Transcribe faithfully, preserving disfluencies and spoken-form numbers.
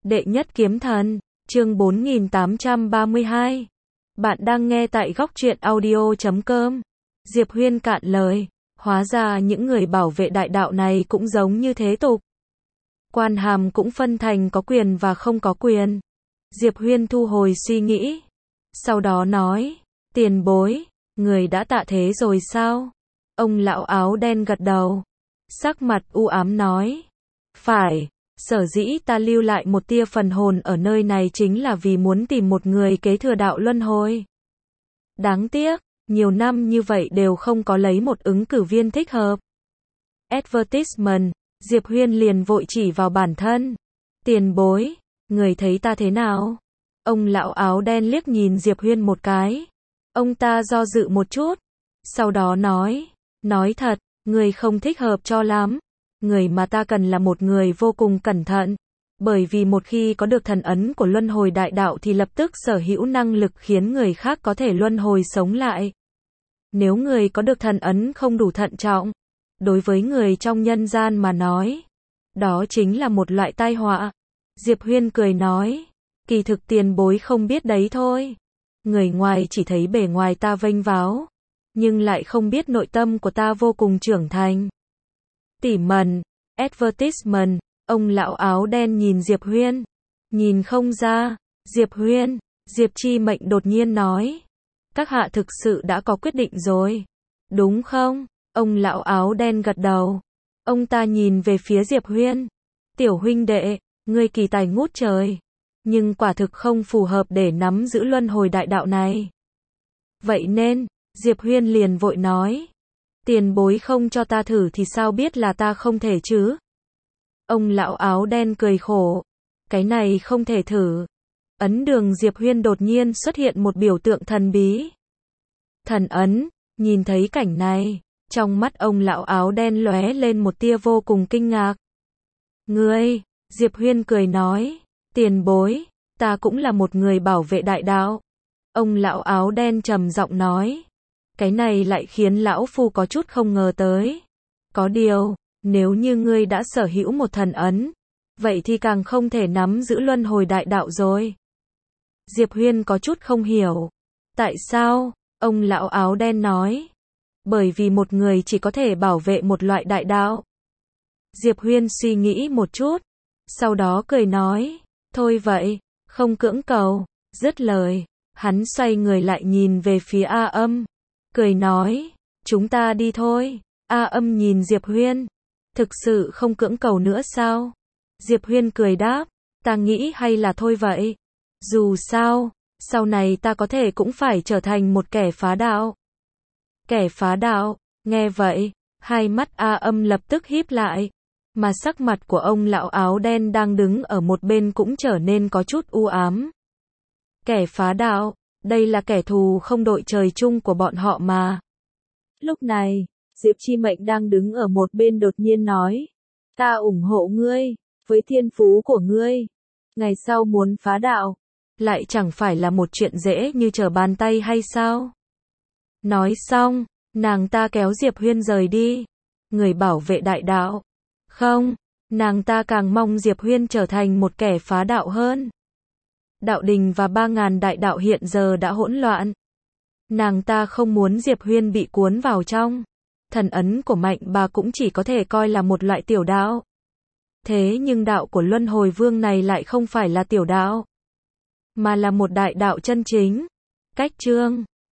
Đệ nhất kiếm thần, chương bốn nghìn tám trăm ba mươi hai. Bạn đang nghe tại góc truyện audio chấm com. Diệp Huyên cạn lời, hóa ra những người bảo vệ đại đạo này cũng giống như thế tục. Quan hàm cũng phân thành có quyền và không có quyền. Diệp Huyên thu hồi suy nghĩ. Sau đó nói, tiền bối, người đã tạ thế rồi sao? Ông lão áo đen gật đầu. Sắc mặt u ám nói, phải. Sở dĩ ta lưu lại một tia phần hồn ở nơi này chính là vì muốn tìm một người kế thừa đạo luân hồi. Đáng tiếc, nhiều năm như vậy đều không có lấy một ứng cử viên thích hợp. Advertisement, Diệp Huyên liền vội chỉ vào bản thân. Tiền bối, người thấy ta thế nào? Ông lão áo đen liếc nhìn Diệp Huyên một cái. Ông ta do dự một chút. Sau đó nói, nói thật, người không thích hợp cho lắm. Người mà ta cần là một người vô cùng cẩn thận, bởi vì một khi có được thần ấn của luân hồi đại đạo thì lập tức sở hữu năng lực khiến người khác có thể luân hồi sống lại. Nếu người có được thần ấn không đủ thận trọng, đối với người trong nhân gian mà nói, đó chính là một loại tai họa. Diệp Huyên cười nói, kỳ thực tiền bối không biết đấy thôi. Người ngoài chỉ thấy bề ngoài ta vênh váo, nhưng lại không biết nội tâm của ta vô cùng trưởng thành. Tỉ mẩn, advertisement, ông lão áo đen nhìn Diệp Huyên. Nhìn không ra, Diệp Huyên, Diệp Chi Mệnh đột nhiên nói. Các hạ thực sự đã có quyết định rồi, đúng không? Ông lão áo đen gật đầu. Ông ta nhìn về phía Diệp Huyên. Tiểu huynh đệ, ngươi kỳ tài ngút trời, nhưng quả thực không phù hợp để nắm giữ luân hồi đại đạo này. Vậy nên, Diệp Huyên liền vội nói. Tiền bối không cho ta thử thì sao biết là ta không thể chứ? Ông lão áo đen cười khổ. Cái này không thể thử. Ấn đường Diệp Huyên đột nhiên xuất hiện một biểu tượng thần bí. Thần ấn, nhìn thấy cảnh này, trong mắt ông lão áo đen lóe lên một tia vô cùng kinh ngạc. Ngươi, Diệp Huyên cười nói, tiền bối, ta cũng là một người bảo vệ đại đạo. Ông lão áo đen trầm giọng nói. Cái này lại khiến lão phu có chút không ngờ tới. Có điều, nếu như ngươi đã sở hữu một thần ấn, vậy thì càng không thể nắm giữ luân hồi đại đạo rồi. Diệp Huyên có chút không hiểu. Tại sao? Ông lão áo đen nói. Bởi vì một người chỉ có thể bảo vệ một loại đại đạo. Diệp Huyên suy nghĩ một chút, sau đó cười nói, thôi vậy, không cưỡng cầu. Dứt lời, hắn xoay người lại nhìn về phía A Âm. Cười nói, chúng ta đi thôi. A Âm nhìn Diệp Huyên. Thực sự không cưỡng cầu nữa sao? Diệp Huyên cười đáp, ta nghĩ hay là thôi vậy. Dù sao, sau này ta có thể cũng phải trở thành một kẻ phá đạo. Kẻ phá đạo, nghe vậy, hai mắt A Âm lập tức híp lại. Mà sắc mặt của ông lão áo đen đang đứng ở một bên cũng trở nên có chút u ám. Kẻ phá đạo, đây là kẻ thù không đội trời chung của bọn họ mà. Lúc này, Diệp Chi Mệnh đang đứng ở một bên đột nhiên nói. Ta ủng hộ ngươi, với thiên phú của ngươi. Ngày sau muốn phá đạo, lại chẳng phải là một chuyện dễ như trở bàn tay hay sao? Nói xong, nàng ta kéo Diệp Huyên rời đi. Người bảo vệ đại đạo. Không, nàng ta càng mong Diệp Huyên trở thành một kẻ phá đạo hơn. Đạo đình và ba ngàn đại đạo hiện giờ đã hỗn loạn. Nàng ta không muốn Diệp Huyên bị cuốn vào trong. Thần ấn của Mạnh Bà cũng chỉ có thể coi là một loại tiểu đạo. Thế nhưng đạo của Luân Hồi Vương này lại không phải là tiểu đạo, mà là một đại đạo chân chính. Cách chương